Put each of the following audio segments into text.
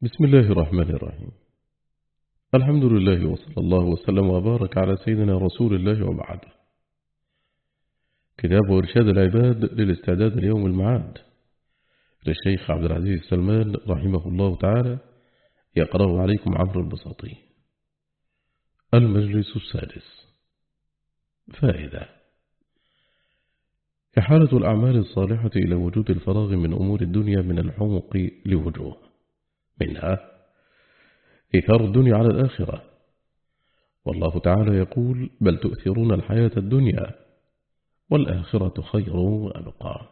بسم الله الرحمن الرحيم. الحمد لله وصلى الله وسلم وبارك على سيدنا رسول الله وبعد. كتاب إرشاد العباد للاستعداد ليوم المعاد للشيخ عبد العزيز السلمان رحمه الله تعالى، يقرأ عليكم عمرو البساطي. المجلس السادس. فائدة: إحالة الأعمال الصالحة إلى وجود الفراغ من أمور الدنيا من الحمق لوجوه، منها إيثار الدنيا على الآخرة، والله تعالى يقول: بل تؤثرون الحياة الدنيا والآخرة خير وأبقى.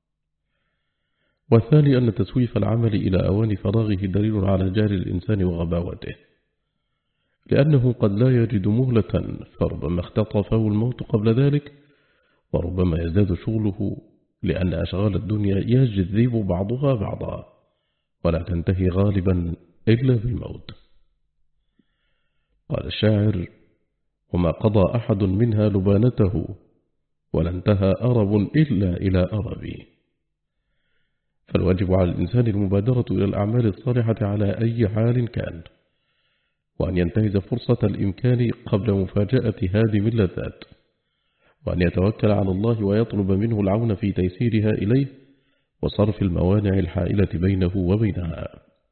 والثاني أن تسويف العمل إلى أوان فراغه دليل على جهل الإنسان وغباوته، لأنه قد لا يجد مهلة، فربما اختطفه الموت قبل ذلك، وربما يزداد شغله، لأن أشغال الدنيا يجذب بعضها بعضا، ولا تنتهي غالبا إلا بالموت. قال الشاعر: وما قضى أحد منها لبانته، ولا انتهى أرب إلا إلى أربي. فالواجب على الإنسان المبادرة إلى الأعمال الصالحة على أي حال كان، وأن ينتهز فرصة الإمكان قبل مفاجأة هادم اللذات، وأن يتوكل على الله ويطلب منه العون في تيسيرها إليه وصرف الموانع الحائلة بينه وبينها.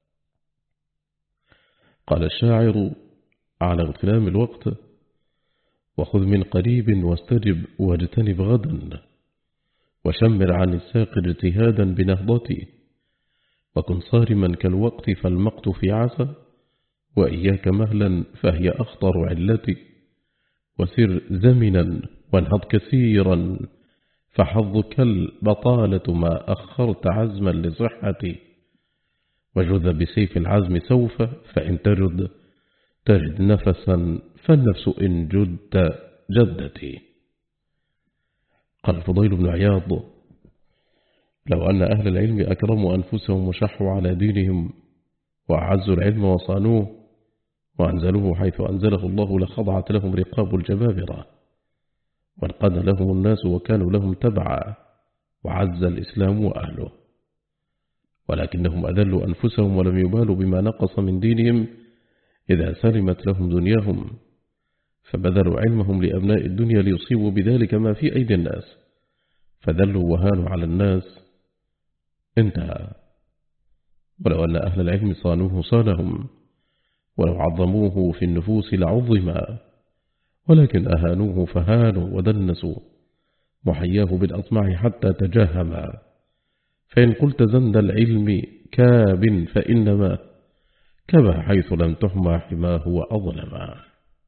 قال الشاعر: على اغتنام الوقت، وخذ من قريب واستجب واجتنب غدا، وشمر عن الساق اجتهادا بنهضتي، وكن صارما كالوقت فالمقت في عسى، وإياك مهلا فهي أخطر علتي، وسر زمنا وانهض كثيرا، فحظك البطالة ما أخرت عزما لصحتي، وجذ بسيف العزم سوف، فإن تجد نفسا، فالنفس إن جدت جدتي. قال الفضيل بن عياض: لو أن أهل العلم أكرموا أنفسهم وشحوا على دينهم، وأعزوا العلم وصانوه، وأنزلوه حيث أنزله الله، لخضعت لهم رقاب الجبابرة، وانقاد لهم الناس وكانوا لهم تبعا، وعز الإسلام وأهله. ولكنهم أذلوا أنفسهم ولم يبالوا بما نقص من دينهم إذا سلمت لهم دنياهم، فبذلوا علمهم لأبناء الدنيا ليصيبوا بذلك ما في أيدي الناس، فذلوا وهانوا على الناس. انتهى. ولو أن أهل العلم صانوه صانهم، ولو عظموه في النفوس لعظما، ولكن أهانوه فهانوا ودنسوا، محياه بالأطماع حتى تجاهما. فإن قلت زند العلم كاب، فإنما كبه حيث لم تحمى حماه وأظلما.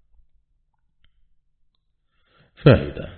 فائدة: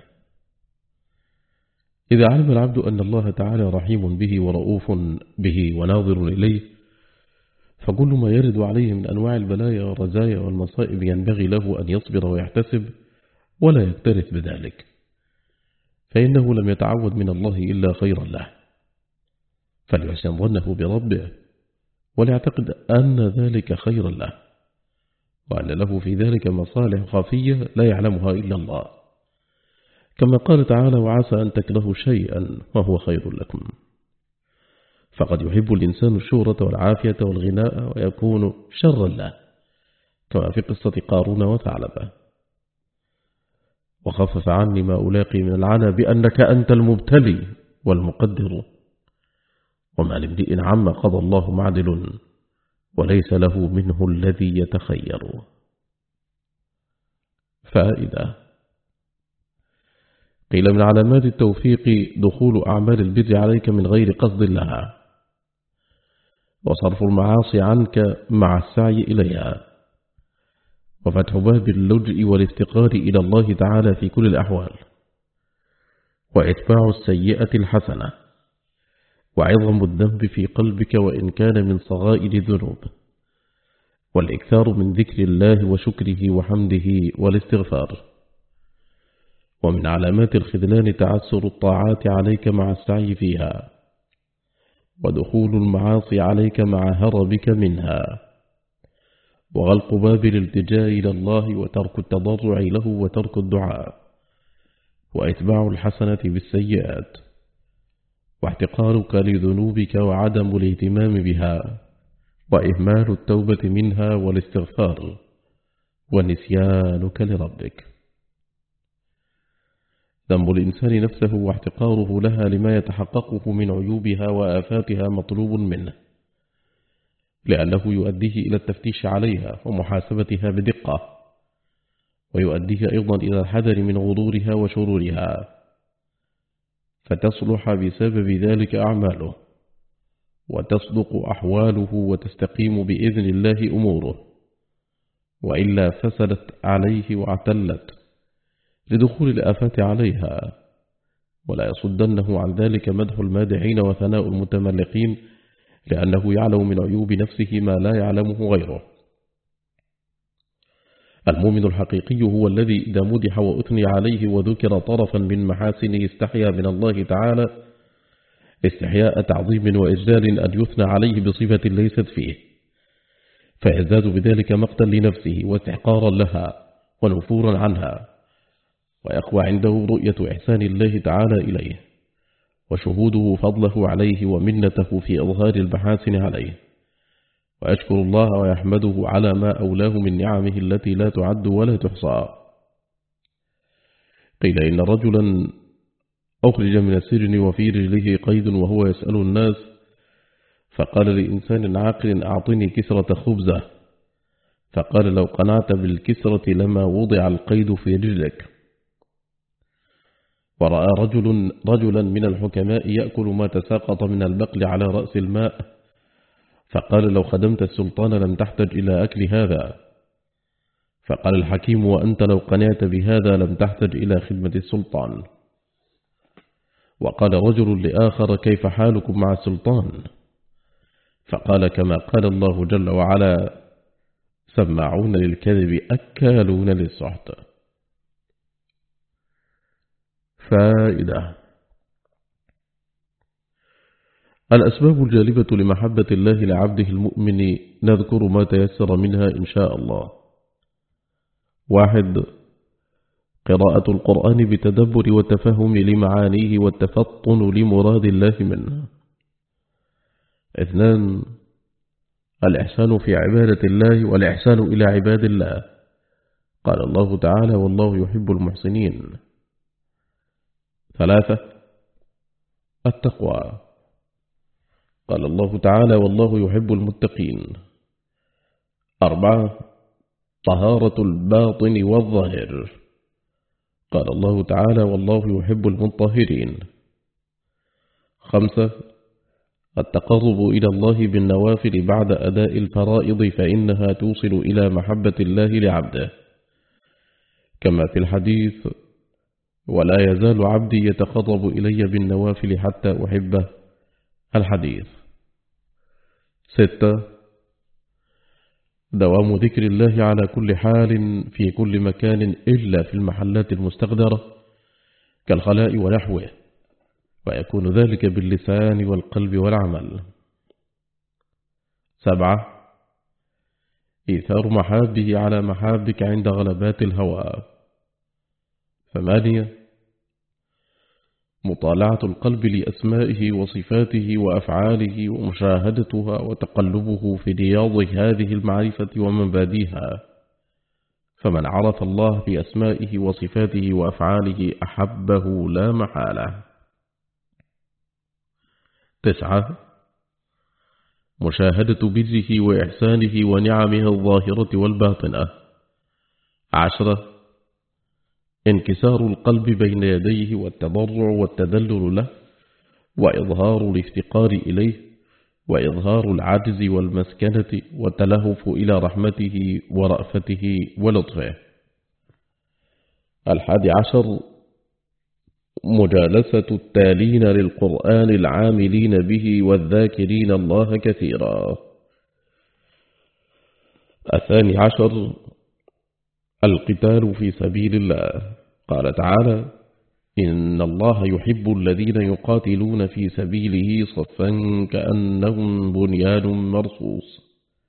إذا علم العبد أن الله تعالى رحيم به ورؤوف به وناظر إليه، فكل ما يرد عليه من أنواع البلايا والرزايا والمصائب ينبغي له أن يصبر ويحتسب ولا يكترث بذلك، فإنه لم يتعود من الله إلا خيرا له، فليحسن ظنه بربه، وليعتقد أن ذلك خيرا له، وأن له في ذلك مصالح خفية لا يعلمها إلا الله، كما قال تعالى: وعسى أن تكرهوا شيئا وهو خير لكم. فقد يحب الإنسان الشهرة والعافية والغناء ويكون شرا له، كما في قصة قارون وثعلبة. وخفف عني ما ألاقي من العنى بأنك أنت المبتلي والمقدر، وما لامرئ عما قضى الله معدل، وليس له منه الذي يتخير. فائدة: قيل من علامات التوفيق دخول أعمال البر عليك من غير قصد لها، وصرف المعاصي عنك مع السعي إليها، وفتح باب اللجء والافتقار إلى الله تعالى في كل الأحوال، وإتباع السيئة الحسنة، وعظم الذنب في قلبك وإن كان من صغائر الذنوب، والإكثار من ذكر الله وشكره وحمده والاستغفار. ومن علامات الخذلان تعسر الطاعات عليك مع السعي فيها، ودخول المعاصي عليك مع هربك منها، وغلق باب الالتجاء إلى الله وترك التضرع له وترك الدعاء، وإتباع الحسنة بالسيئات، واحتقارك لذنوبك وعدم الاهتمام بها، وإهمال التوبة منها والاستغفار، ونسيانك لربك. ذنب الإنسان نفسه واحتقاره لها لما يتحققه من عيوبها وآفاتها مطلوب منه، لأنه يؤديه إلى التفتيش عليها ومحاسبتها بدقة، ويؤديه أيضا إلى الحذر من غرورها وشرورها، فتصلح بسبب ذلك أعماله، وتصدق أحواله، وتستقيم بإذن الله أموره، وإلا فسدت عليه واعتلت لدخول الآفات عليها. ولا يصدنه عن ذلك مدح المادحين وثناء المتملقين، لأنه يعلم من عيوب نفسه ما لا يعلمه غيره. المؤمن الحقيقي هو الذي إذا مدح وأثني عليه وذكر طرفا من محاسنه استحيا من الله تعالى استحياء تعظيم وإجلال أن يثنى عليه بصفة ليست فيه، فيزداد بذلك مقتا لنفسه واستحقارا لها ونفورا عنها، ويقوى عنده رؤية إحسان الله تعالى إليه، وشهوده فضله عليه ومنته في إظهار المحاسن عليه، ويشكر الله ويحمده على ما أولاه من نعمه التي لا تعد ولا تحصى. قيل إن رجلا أخرج من السجن وفي رجله قيد وهو يسأل الناس، فقال لإنسان عاقل أعطني كسرة خبزة، فقال لو قنعت بالكسرة لما وضع القيد في رجلك. ورأى رجلا من الحكماء يأكل ما تساقط من البقل على رأس الماء، فقال لو خدمت السلطان لم تحتج إلى أكل هذا. فقال الحكيم وأنت لو قنعت بهذا لم تحتج إلى خدمة السلطان. وقال رجل لآخر كيف حالكم مع السلطان؟ فقال كما قال الله جل وعلا سماعون للكذب أكالون للسحت. فائدة: الأسباب الجالبة لمحبة الله لعبده المؤمن نذكر ما تيسر منها إن شاء الله. 1. قراءة القرآن بتدبر وتفهم لمعانيه والتفطن لمراد الله منه. 2. الإحسان في عبادة الله والإحسان إلى عباد الله، قال الله تعالى والله يحب المحسنين. 3. التقوى، قال الله تعالى والله يحب المتقين. 4. طهارة الباطن والظاهر، قال الله تعالى والله يحب المطهرين. 5. التقرب إلى الله بالنوافل بعد أداء الفرائض، فإنها توصل إلى محبة الله لعبده، كما في الحديث ولا يزال عبدي يتقرب إلي بالنوافل حتى أحبه، الحديث. 6. دوام ذكر الله على كل حال في كل مكان إلا في المحلات المستقدرة كالخلاء ونحوه، ويكون ذلك باللسان والقلب والعمل. 7. إيثار محابه على محابك عند غلبات الهوى. 8. مطالعة القلب لأسمائه وصفاته وأفعاله ومشاهدتها وتقلبه في رياض هذه المعرفة ومباديها، فمن عرف الله في أسمائه وصفاته وأفعاله أحبه لا محالة. 9. مشاهدة بره وإحسانه ونعمه الظاهرة والباطنة. 10. انكسار القلب بين يديه والتضرع والتذلل له، وإظهار الافتقار إليه، وإظهار العجز والمسكنة والتلهف إلى رحمته ورأفته ولطفه. 11. مجالسة التالين للقرآن العاملين به والذاكرين الله كثيرا. 12. القتال في سبيل الله، قال تعالى إن الله يحب الذين يقاتلون في سبيله صفا كأنهم بنيان مرصوص.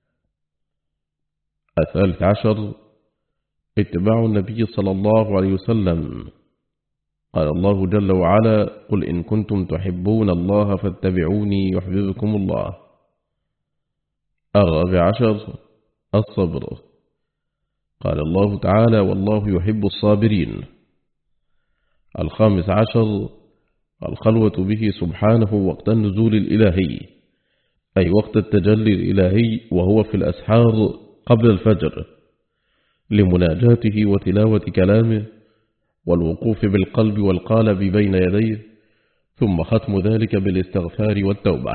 13. اتباع النبي صلى الله عليه وسلم، قال الله جل وعلا قل إن كنتم تحبون الله فاتبعوني يحببكم الله. الرابع عشر الصبر. قال الله تعالى: والله يحب الصابرين. الخامس عشر الخلوة به سبحانه وقت النزول الإلهي، أي وقت التجلي الإلهي، وهو في الأسحار قبل الفجر، لمناجاته وتلاوة كلامه والوقوف بالقلب والقالب بين يديه، ثم ختم ذلك بالاستغفار والتوبة.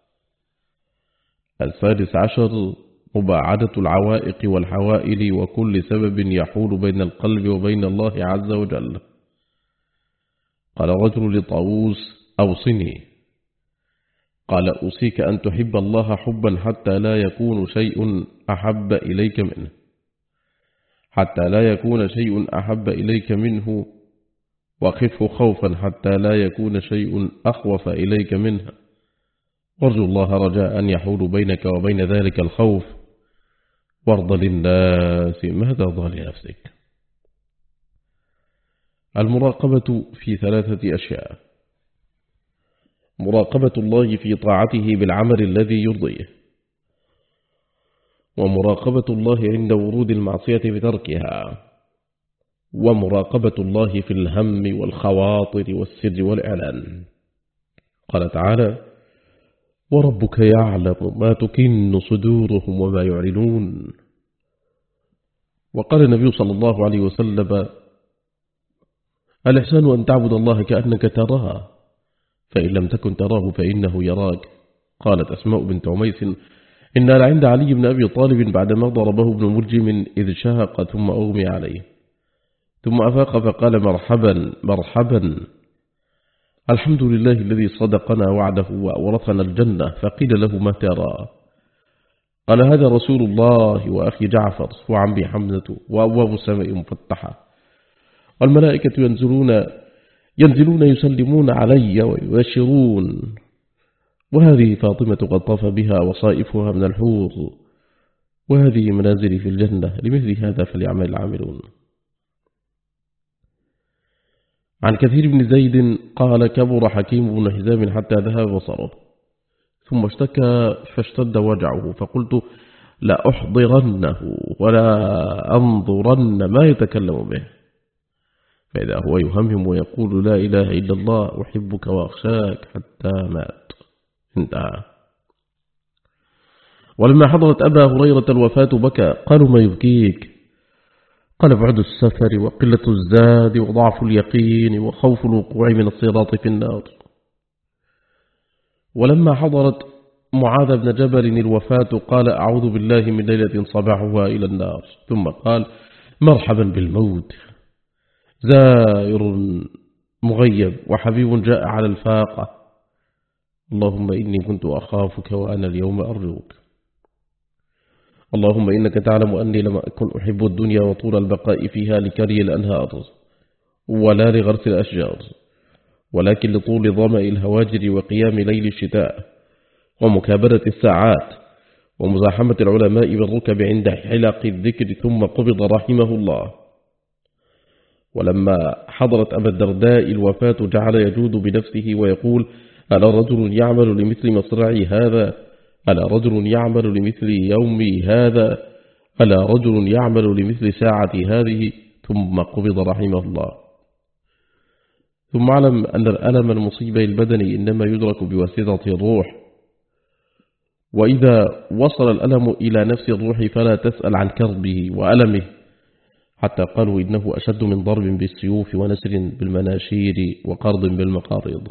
السادس عشر مباعدة العوائق والحوائل وكل سبب يحول بين القلب وبين الله عز وجل. قال رجل لطاووس: أوصني. قال: أوصيك أن تحب الله حبا حتى لا يكون شيء أحب إليك منه، حتى لا يكون شيء أحب إليك منه، وخفه خوفا حتى لا يكون شيء أخوف إليك منه، وارجو الله رجاء أن يحول بينك وبين ذلك الخوف، وارض للناس ما ترضى لنفسك. المراقبة في ثلاثة أشياء: مراقبة الله في طاعته بالعمل الذي يرضيه، ومراقبة الله عند ورود المعصية بتركها، ومراقبة الله في الهم والخواطر والسر والإعلان. قال تعالى: وربك يعلم ما تكن صدورهم وما يعلنون. وقال النبي صلى الله عليه وسلم: الإحسان أن تعبد الله كأنك تراه، فإن لم تكن تراه فإنه يراك. قالت أسماء بنت عميس: إنا لعند علي بن أبي طالب بعدما ضربه ابن ملجم إذ شهق ثم أغمي عليه، ثم أفاق فقال: مرحبا مرحبا، الحمد لله الذي صدقنا وعده وأورثنا الجنة. فقيل له: ما ترى؟ قال: هذا رسول الله وأخي جعفر وعمي حمزة وأبواب السماء مفتحة، والملائكة ينزلون يسلمون علي ويبشرون، وهذه فاطمة قد طاف بها وصائفها من الحور، وهذه منازلي في الجنة، لمثل هذا فليعمل العاملون. عن كثير بن زيد قال: كبر حكيم بن حزام حتى ذهب بصره، ثم اشتكى فاشتد وجعه، فقلت: لا أحضرنه ولا أنظرن ما يتكلم به، فإذا هو يهمهم ويقول: لا إله إلا الله أحبك وأخشاك، حتى مات. انتهى. ولما حضرت أبا هريرة الوفاة بكى. قالوا: ما يبكيك؟ قال: بعد السفر وقلة الزاد وضعف اليقين وخوف الوقوع من الصراط في النار. ولما حضرت معاذ بن جبل الوفاة قال: أعوذ بالله من ليلة صباحها إلى النار. ثم قال: مرحبا بالموت، زائر مغيب وحبيب جاء على الفاقة، اللهم إني كنت أخافك وأنا اليوم أرجوك. اللهم إنك تعلم أني لم أكن أحب الدنيا وطول البقاء فيها لكري الأنهار ولا لغرس الأشجار، ولكن لطول ظمأ الهواجر وقيام ليل الشتاء ومكابرة الساعات ومزاحمة العلماء بالركب عند حلق الذكر. ثم قبض رحمه الله. ولما حضرت أبا الدرداء الوفاة جعل يجود بنفسه ويقول: ألا رجل يعمل لمثل مصرعي هذا؟ ألا رجل يعمل لمثل يومي هذا؟ ألا رجل يعمل لمثل ساعتي هذه؟ ثم قبض رحمه الله. ثم اعلم أن الألم المصيب البدن إنما يدرك بواسطة الروح، وإذا وصل الألم إلى نفس الروح فلا تسأل عن كربه وألمه، حتى قالوا إنه أشد من ضرب بالسيوف ونسر بالمناشير وقرض بالمقارض.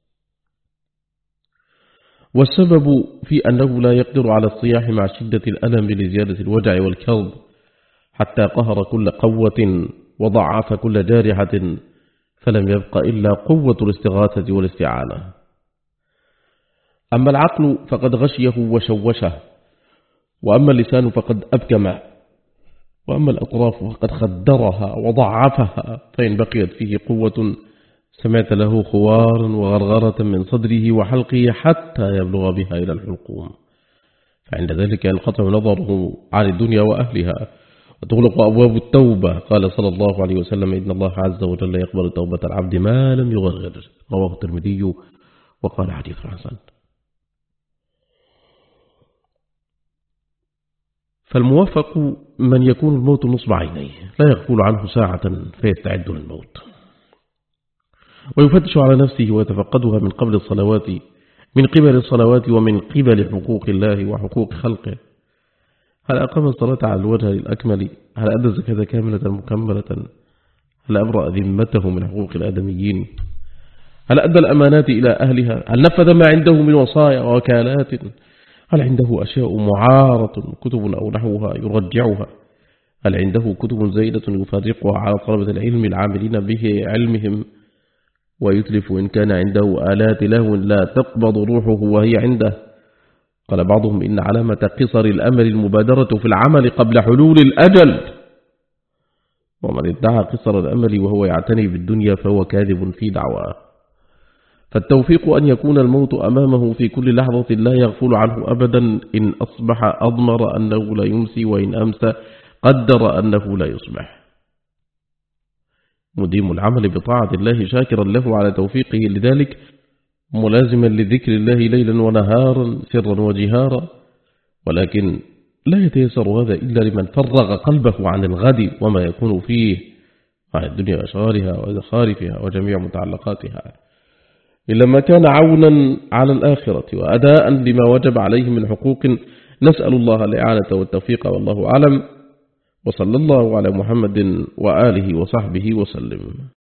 والسبب في أنه لا يقدر على الصياح مع شدة الألم لزيادة الوجع والكرب، حتى قهر كل قوة وضعف كل جارحة، فلم يبق إلا قوة الاستغاثة والاستعانة. أما العقل فقد غشيه وشوشه، وأما اللسان فقد أبكم، وأما الأطراف فقد خدرها وضعفها، فإن بقيت فيه قوة سمعت له خوارا وغرغرة من صدره وحلقه حتى يبلغ بها إلى الحلقوم، فعند ذلك ينقطع نظره عن الدنيا وأهلها وتغلق أبواب التوبة. قال صلى الله عليه وسلم: إن الله عز وجل يقبل توبة العبد ما لم يغرغر. رواه الترمذي وقال حديث حسن. فالموفق من يكون الموت نصب عينيه، لا يغفل عنه ساعة فيستعد للموت، ويفتش على نفسه ويتفقدها من قبل الصلوات، من قبل الصلوات ومن قبل حقوق الله وحقوق خلقه. هل أقام الصلاة على الوجه الأكمل؟ هل أدى الزكاة كاملة مكملة؟ هل أبرأ ذمته من حقوق الآدميين؟ هل أدى الأمانات إلى أهلها؟ هل نفذ ما عنده من وصايا ووكالات؟ هل عنده أشياء معارة كتب أو نحوها يرجعها؟ هل عنده كتب زيدة يفرقها على طلبة العلم العاملين به علمهم ويتلف إن كان عنده آلات لهو لا تقبض روحه وهي عنده؟ قال بعضهم إن علامة قصر الأمل المبادرة في العمل قبل حلول الأجل، ومن ادعى قصر الأمل وهو يعتني بالدنيا فهو كاذب في دعواه. فالتوفيق أن يكون الموت أمامه في كل لحظة لا يغفل عنه أبدا، إن أصبح أضمر أنه لا يمسي، وإن أمسى قدر أنه لا يصبح. مديم العمل بطاعة الله شاكرا له على توفيقه لذلك، ملازما لذكر الله ليلا ونهارا سرا وجهارا، ولكن لا يتيسر هذا إلا لمن فرغ قلبه عن الغد وما يكون فيه، عن الدنيا وأشغالها وزخارفها وجميع متعلقاتها، إلا ما كان عونا على الآخرة وأداء لما وجب عليه من حقوق. نسأل الله الإعانة والتوفيق، والله أعلم، وصلى الله على محمد وآله وصحبه وسلم.